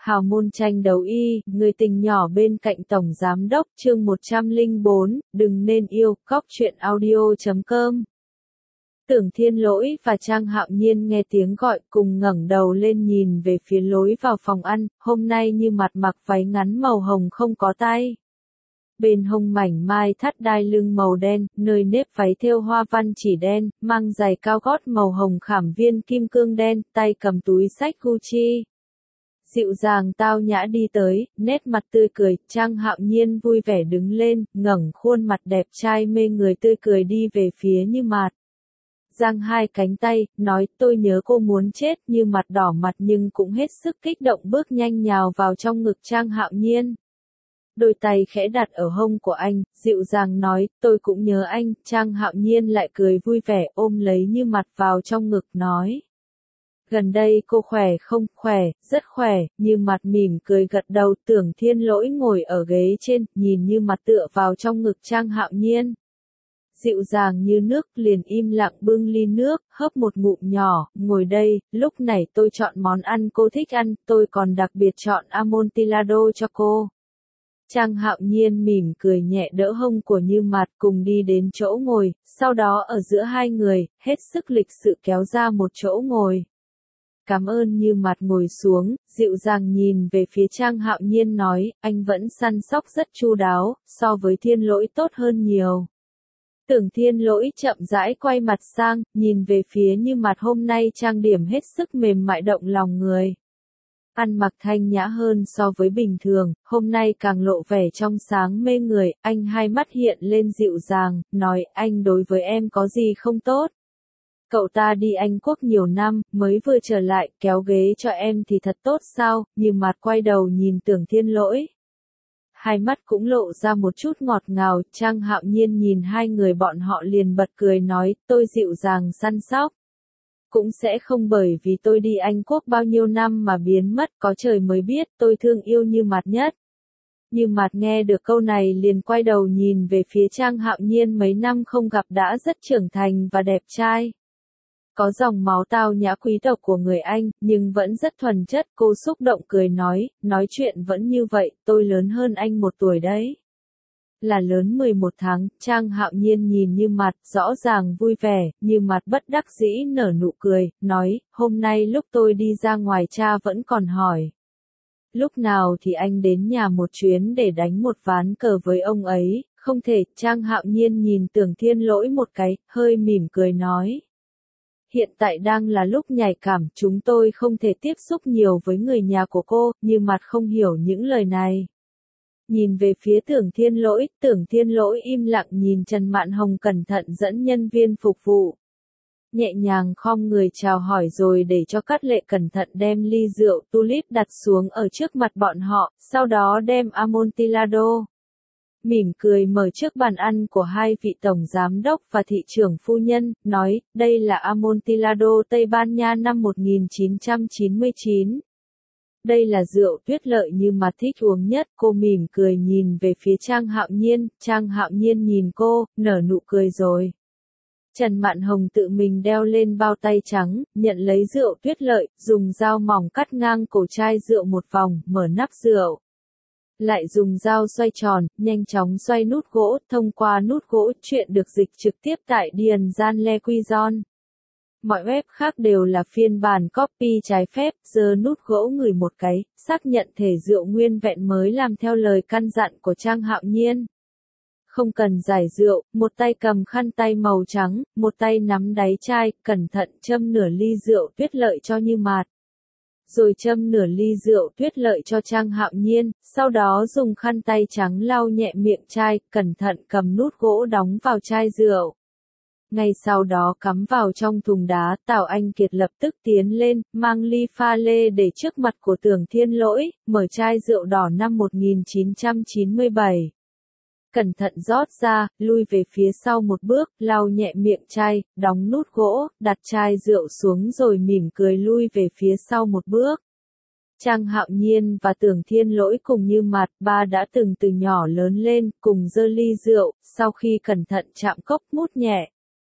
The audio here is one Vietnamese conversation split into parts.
Hào môn tranh đấu y, người tình nhỏ bên cạnh Tổng Giám đốc chương 104, đừng nên yêu, góc truyện audio.com. Tưởng Thiên Lỗi và Trang Hạo Nhiên nghe tiếng gọi cùng ngẩng đầu lên nhìn về phía lối vào phòng ăn, hôm nay Như Mặt mặc váy ngắn màu hồng không có tay. Bên hông mảnh mai thắt đai lưng màu đen, nơi nếp váy thêu hoa văn chỉ đen, mang giày cao gót màu hồng khảm viên kim cương đen, tay cầm túi xách Gucci. Dịu dàng tao nhã đi tới, nét mặt tươi cười, Trang Hạo Nhiên vui vẻ đứng lên, ngẩng khuôn mặt đẹp trai mê người tươi cười đi về phía Như Mặt. Giang hai cánh tay, nói tôi nhớ cô muốn chết, Như Mặt đỏ mặt nhưng cũng hết sức kích động bước nhanh nhào vào trong ngực Trang Hạo Nhiên. Đôi tay khẽ đặt ở hông của anh, dịu dàng nói, tôi cũng nhớ anh, Trang Hạo Nhiên lại cười vui vẻ ôm lấy Như Mặt vào trong ngực nói. Gần đây cô khỏe không? Khỏe, rất khỏe, Như Mặt mỉm cười gật đầu. Tưởng Thiên Lỗi ngồi ở ghế trên, nhìn Như Mặt tựa vào trong ngực Trang Hạo Nhiên. Dịu dàng như nước, liền im lặng bưng ly nước, hớp một ngụm nhỏ, ngồi đây, lúc này tôi chọn món ăn cô thích ăn, tôi còn đặc biệt chọn Amontillado cho cô. Trang Hạo Nhiên mỉm cười nhẹ đỡ hông của Như Mặt cùng đi đến chỗ ngồi, sau đó ở giữa hai người, hết sức lịch sự kéo ra một chỗ ngồi. Cảm ơn. Như Mặt ngồi xuống, dịu dàng nhìn về phía Trang Hạo Nhiên nói, anh vẫn săn sóc rất chu đáo, so với Thiên Lỗi tốt hơn nhiều. Tưởng Thiên Lỗi chậm rãi quay mặt sang, nhìn về phía Như Mặt hôm nay trang điểm hết sức mềm mại động lòng người. Ăn mặc thanh nhã hơn so với bình thường, hôm nay càng lộ vẻ trong sáng mê người, anh hai mắt hiện lên dịu dàng, nói anh đối với em có gì không tốt. Cậu ta đi Anh Quốc nhiều năm, mới vừa trở lại, kéo ghế cho em thì thật tốt sao? Như Mặt quay đầu nhìn Tưởng Thiên Lỗi. Hai mắt cũng lộ ra một chút ngọt ngào, Trang Hạo Nhiên nhìn hai người bọn họ liền bật cười nói, tôi dịu dàng săn sóc. Cũng sẽ không bởi vì tôi đi Anh Quốc bao nhiêu năm mà biến mất, có trời mới biết, tôi thương yêu Như Mặt nhất. Như Mặt nghe được câu này liền quay đầu nhìn về phía Trang Hạo Nhiên mấy năm không gặp đã rất trưởng thành và đẹp trai. Có dòng máu tao nhã quý tộc của người Anh, nhưng vẫn rất thuần chất, cô xúc động cười nói chuyện vẫn như vậy, tôi lớn hơn anh 1 tuổi đấy. Là lớn 11 tháng, Trang Hạo Nhiên nhìn Như Mặt, rõ ràng vui vẻ, Như Mặt bất đắc dĩ nở nụ cười, nói, hôm nay lúc tôi đi ra ngoài cha vẫn còn hỏi. Lúc nào thì anh đến nhà một chuyến để đánh một ván cờ với ông ấy, không thể. Trang Hạo Nhiên nhìn Tưởng Thiên Lỗi một cái, hơi mỉm cười nói. Hiện tại đang là lúc nhạy cảm, chúng tôi không thể tiếp xúc nhiều với người nhà của cô, Như Mặt không hiểu những lời này. Nhìn về phía Tưởng Thiên Lỗi im lặng nhìn Trần Mạn Hồng cẩn thận dẫn nhân viên phục vụ. Nhẹ nhàng khom người chào hỏi rồi để cho Cát Lệ cẩn thận đem ly rượu tulip đặt xuống ở trước mặt bọn họ, sau đó đem Amontillado. Mỉm cười mở trước bàn ăn của hai vị tổng giám đốc và thị trưởng phu nhân, nói, đây là Amontillado Tây Ban Nha năm 1999. Đây là rượu tuyết lợi Như Mặt thích uống nhất, cô mỉm cười nhìn về phía Trang Hạo Nhiên nhìn cô, nở nụ cười rồi. Trần Mạn Hồng tự mình đeo lên bao tay trắng, nhận lấy rượu tuyết lợi, dùng dao mỏng cắt ngang cổ chai rượu một vòng, mở nắp rượu. Lại dùng dao xoay tròn, nhanh chóng xoay nút gỗ, thông qua nút gỗ, chuyện được dịch trực tiếp tại Điền Gian Le Quizon. Mọi web khác đều là phiên bản copy trái phép, giơ nút gỗ ngửi một cái, xác nhận thể rượu nguyên vẹn mới làm theo lời căn dặn của Trang Hạo Nhiên. Không cần giải rượu, một tay cầm khăn tay màu trắng, một tay nắm đáy chai, cẩn thận châm nửa ly rượu tuyết lợi cho Như Mặt. Rồi châm nửa ly rượu tuyết lợi cho Trang Hạo Nhiên, sau đó dùng khăn tay trắng lau nhẹ miệng chai, cẩn thận cầm nút gỗ đóng vào chai rượu. Ngay sau đó cắm vào trong thùng đá, Tào Anh Kiệt lập tức tiến lên, mang ly pha lê để trước mặt của Tưởng Thiên Lỗi, mở chai rượu đỏ năm 1997. Cẩn thận rót ra, lui về phía sau một bước, lau nhẹ miệng chai, đóng nút gỗ, đặt chai rượu xuống rồi mỉm cười lui về phía sau một bước. Trang Hạo Nhiên và Tưởng Thiên Lỗi cùng Như Mặt, ba đã từng từ nhỏ lớn lên, cùng giơ ly rượu, sau khi cẩn thận chạm cốc mút nhẹ.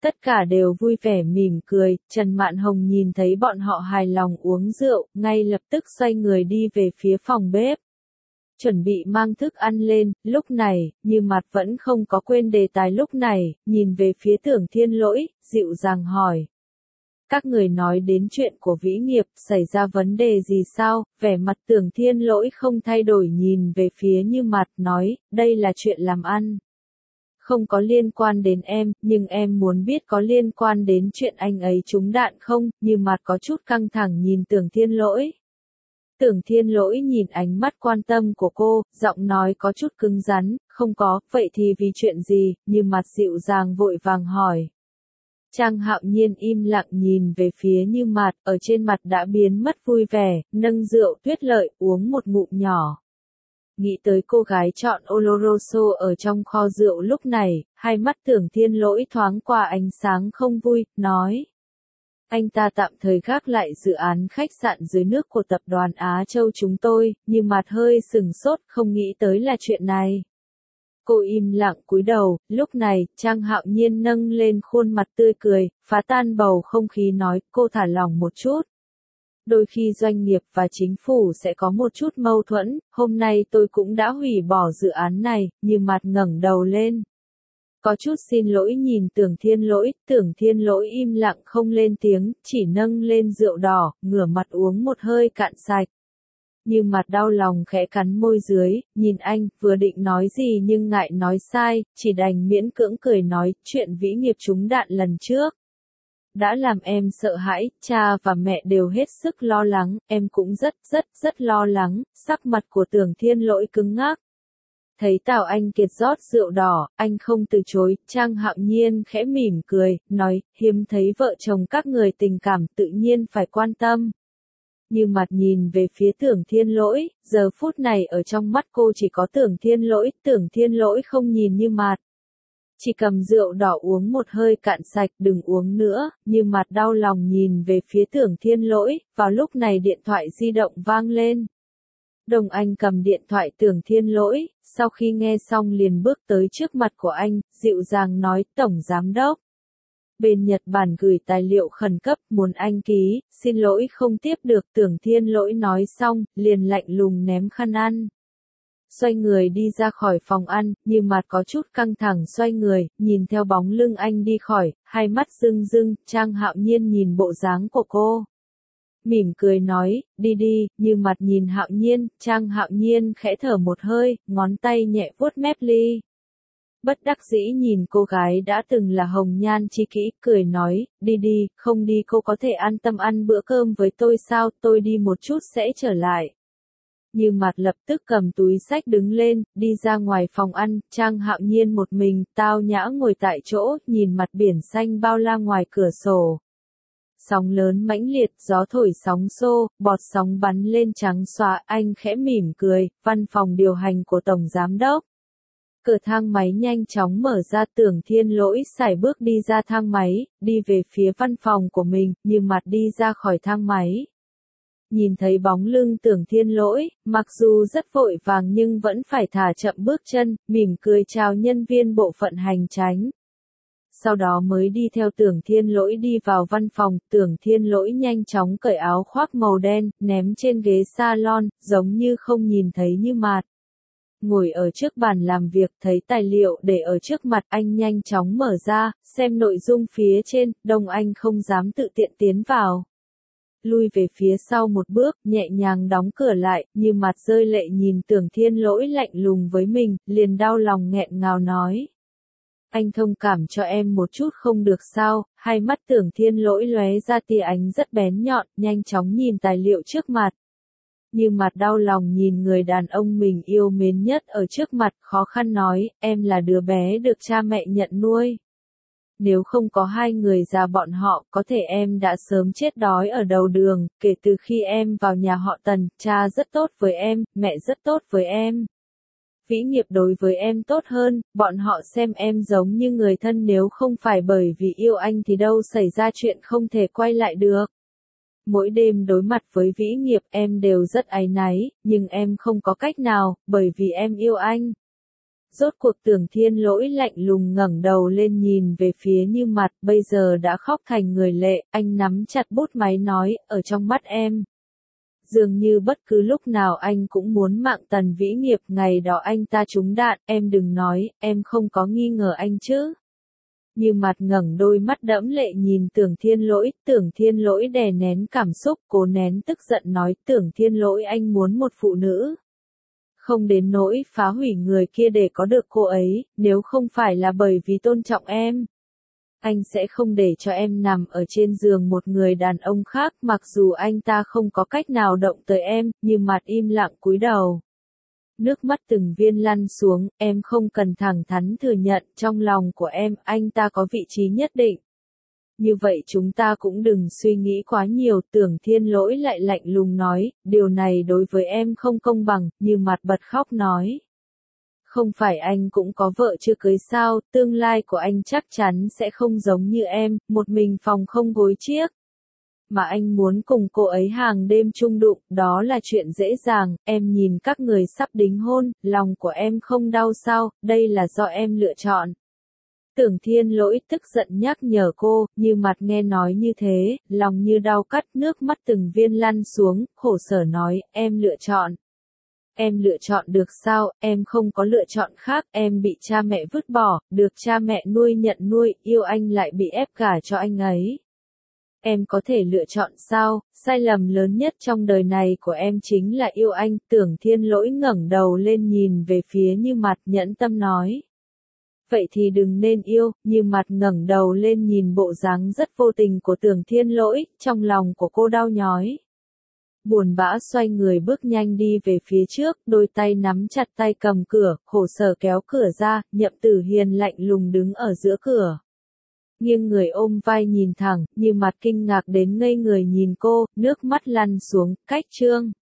Tất cả đều vui vẻ mỉm cười, Trần Mạn Hồng nhìn thấy bọn họ hài lòng uống rượu, ngay lập tức xoay người đi về phía phòng bếp. Chuẩn bị mang thức ăn lên, lúc này, Như Mặt vẫn không có quên đề tài lúc này, nhìn về phía Tưởng Thiên Lỗi, dịu dàng hỏi. Các người nói đến chuyện của Vĩ Nghiệp, xảy ra vấn đề gì sao? Vẻ mặt Tưởng Thiên Lỗi không thay đổi nhìn về phía Như Mặt, nói, đây là chuyện làm ăn. Không có liên quan đến em, nhưng em muốn biết có liên quan đến chuyện anh ấy trúng đạn không? Như Mặt có chút căng thẳng nhìn Tưởng Thiên Lỗi. Tưởng Thiên Lỗi nhìn ánh mắt quan tâm của cô, giọng nói có chút cứng rắn, không có, vậy thì vì chuyện gì? Như Mặt dịu dàng vội vàng hỏi. Trang Hạo Nhiên im lặng nhìn về phía Như Mặt, ở trên mặt đã biến mất vui vẻ, nâng rượu Tuyết Lợi uống một ngụm nhỏ. Nghĩ tới cô gái chọn Oloroso ở trong kho rượu lúc này, hai mắt Tưởng Thiên Lỗi thoáng qua ánh sáng không vui, nói. Anh ta tạm thời gác lại dự án khách sạn dưới nước của tập đoàn Á Châu chúng tôi, Như Mặt hơi sừng sốt, không nghĩ tới là chuyện này. Cô im lặng cúi đầu, lúc này, Trang Hạo Nhiên nâng lên khuôn mặt tươi cười, phá tan bầu không khí nói, cô thả lỏng một chút. Đôi khi doanh nghiệp và chính phủ sẽ có một chút mâu thuẫn, hôm nay tôi cũng đã hủy bỏ dự án này, Như Mặt ngẩng đầu lên. Có chút xin lỗi nhìn Tưởng Thiên Lỗi im lặng không lên tiếng, chỉ nâng lên rượu đỏ, ngửa mặt uống một hơi cạn sạch. Như Mặt đau lòng khẽ cắn môi dưới, nhìn anh, vừa định nói gì nhưng ngại nói sai, chỉ đành miễn cưỡng cười nói, chuyện Vĩ Nghiệp trúng đạn lần trước. Đã làm em sợ hãi, cha và mẹ đều hết sức lo lắng, em cũng rất lo lắng, sắc mặt của Tưởng Thiên Lỗi cứng ngắc. Thấy Tào Anh Kiệt rót rượu đỏ, anh không từ chối, Trang Hạo Nhiên khẽ mỉm cười, nói, hiếm thấy vợ chồng các người tình cảm tự nhiên phải quan tâm. Như Mặt nhìn về phía Tưởng Thiên Lỗi, giờ phút này ở trong mắt cô chỉ có Tưởng Thiên Lỗi không nhìn Như Mặt. Chỉ cầm rượu đỏ uống một hơi cạn sạch, đừng uống nữa, Như Mặt đau lòng nhìn về phía Tưởng Thiên Lỗi, vào lúc này điện thoại di động vang lên. Đồng Anh cầm điện thoại Tưởng Thiên Lỗi, sau khi nghe xong liền bước tới trước mặt của anh, dịu dàng nói, Tổng Giám Đốc. Bên Nhật Bản gửi tài liệu khẩn cấp, muốn anh ký, xin lỗi không tiếp được, Tưởng Thiên Lỗi nói xong, liền lạnh lùng ném khăn ăn. Xoay người đi ra khỏi phòng ăn, Như Mặt có chút căng thẳng xoay người, nhìn theo bóng lưng anh đi khỏi, hai mắt rưng rưng, Trang Hạo Nhiên nhìn bộ dáng của cô. Mỉm cười nói, đi đi, Như Mặt nhìn Hạo Nhiên, Trang Hạo Nhiên khẽ thở một hơi, ngón tay nhẹ vuốt mép ly. Bất đắc dĩ nhìn cô gái đã từng là hồng nhan chi kỷ, cười nói, đi đi, không đi cô có thể an tâm ăn bữa cơm với tôi sao, tôi đi một chút sẽ trở lại. Như Mặt lập tức cầm túi xách đứng lên, đi ra ngoài phòng ăn, Trang Hạo Nhiên một mình, tao nhã ngồi tại chỗ, nhìn mặt biển xanh bao la ngoài cửa sổ. Sóng lớn mãnh liệt, gió thổi sóng xô, bọt sóng bắn lên trắng xóa, anh khẽ mỉm cười, văn phòng điều hành của Tổng Giám Đốc. Cửa thang máy nhanh chóng mở ra, Tưởng Thiên Lỗi sải bước đi ra thang máy, đi về phía văn phòng của mình, Như Mặt đi ra khỏi thang máy. Nhìn thấy bóng lưng Tưởng Thiên Lỗi, mặc dù rất vội vàng nhưng vẫn phải thả chậm bước chân, mỉm cười chào nhân viên bộ phận hành chánh. Sau đó mới đi theo Tưởng Thiên Lỗi đi vào văn phòng, Tưởng Thiên Lỗi nhanh chóng cởi áo khoác màu đen, ném trên ghế salon, giống như không nhìn thấy Như Mặt. Ngồi ở trước bàn làm việc, thấy tài liệu để ở trước mặt, anh nhanh chóng mở ra, xem nội dung phía trên, Đông Anh không dám tự tiện tiến vào. Lui về phía sau một bước, nhẹ nhàng đóng cửa lại, Như Mặt rơi lệ nhìn Tưởng Thiên Lỗi lạnh lùng với mình, liền đau lòng nghẹn ngào nói. Anh thông cảm cho em một chút không được sao, hai mắt Tưởng Thiên Lỗi lóe ra tia ánh rất bén nhọn, nhanh chóng nhìn tài liệu trước mặt. Như Mặt đau lòng nhìn người đàn ông mình yêu mến nhất ở trước mặt, khó khăn nói, em là đứa bé được cha mẹ nhận nuôi. Nếu không có hai người già bọn họ, có thể em đã sớm chết đói ở đầu đường, kể từ khi em vào nhà họ Tần, cha rất tốt với em, mẹ rất tốt với em. Vĩ Nghiệp đối với em tốt hơn, bọn họ xem em giống như người thân, nếu không phải bởi vì yêu anh thì đâu xảy ra chuyện không thể quay lại được. Mỗi đêm đối mặt với Vĩ Nghiệp em đều rất áy náy, nhưng em không có cách nào, bởi vì em yêu anh. Rốt cuộc Tưởng Thiên Lỗi lạnh lùng ngẩng đầu lên nhìn về phía Như Mặt, bây giờ đã khóc thành người lệ, anh nắm chặt bút máy nói, ở trong mắt em. Dường như bất cứ lúc nào anh cũng muốn mạng Tần Vĩ Nghiệp, ngày đó anh ta trúng đạn, em đừng nói, em không có nghi ngờ anh chứ. Như Mặt ngẩng đôi mắt đẫm lệ nhìn Tưởng Thiên Lỗi đè nén cảm xúc, cố nén tức giận nói, Tưởng Thiên Lỗi, anh muốn một phụ nữ. Không đến nỗi phá hủy người kia để có được cô ấy, nếu không phải là bởi vì tôn trọng em. Anh sẽ không để cho em nằm ở trên giường một người đàn ông khác, mặc dù anh ta không có cách nào động tới em. Như Mặt im lặng cúi đầu. Nước mắt từng viên lăn xuống, em không cần thẳng thắn thừa nhận, trong lòng của em, anh ta có vị trí nhất định. Như vậy chúng ta cũng đừng suy nghĩ quá nhiều. Tưởng Thiên Lỗi lại lạnh lùng nói, điều này đối với em không công bằng. Như Mặt bật khóc nói. Không phải anh cũng có vợ chưa cưới sao, tương lai của anh chắc chắn sẽ không giống như em, một mình phòng không gối chiếc. Mà anh muốn cùng cô ấy hàng đêm chung đụng, đó là chuyện dễ dàng. Em nhìn các người sắp đính hôn, lòng của em không đau sao, đây là do em lựa chọn. Tưởng Thiên Lỗi tức giận nhắc nhở cô. Như Mặt nghe nói như thế, lòng như đau cắt, nước mắt từng viên lăn xuống, khổ sở nói, em lựa chọn. Em lựa chọn được sao, em không có lựa chọn khác, em bị cha mẹ vứt bỏ, được cha mẹ nuôi nhận nuôi, yêu anh lại bị ép gả cho anh ấy. Em có thể lựa chọn sao, sai lầm lớn nhất trong đời này của em chính là yêu anh. Tưởng Thiên Lỗi ngẩng đầu lên nhìn về phía Như Mặt, nhẫn tâm nói. Vậy thì đừng nên yêu. Như Mặt ngẩng đầu lên nhìn bộ dáng rất vô tình của Tưởng Thiên Lỗi, trong lòng của cô đau nhói. Buồn bã xoay người bước nhanh đi về phía trước, đôi tay nắm chặt tay cầm cửa, khổ sở kéo cửa ra. Nhậm Tử Hiền lạnh lùng đứng ở giữa cửa. Nghiêng người ôm vai nhìn thẳng, Như Mặt kinh ngạc đến ngây người nhìn cô, nước mắt lăn xuống, cách chương.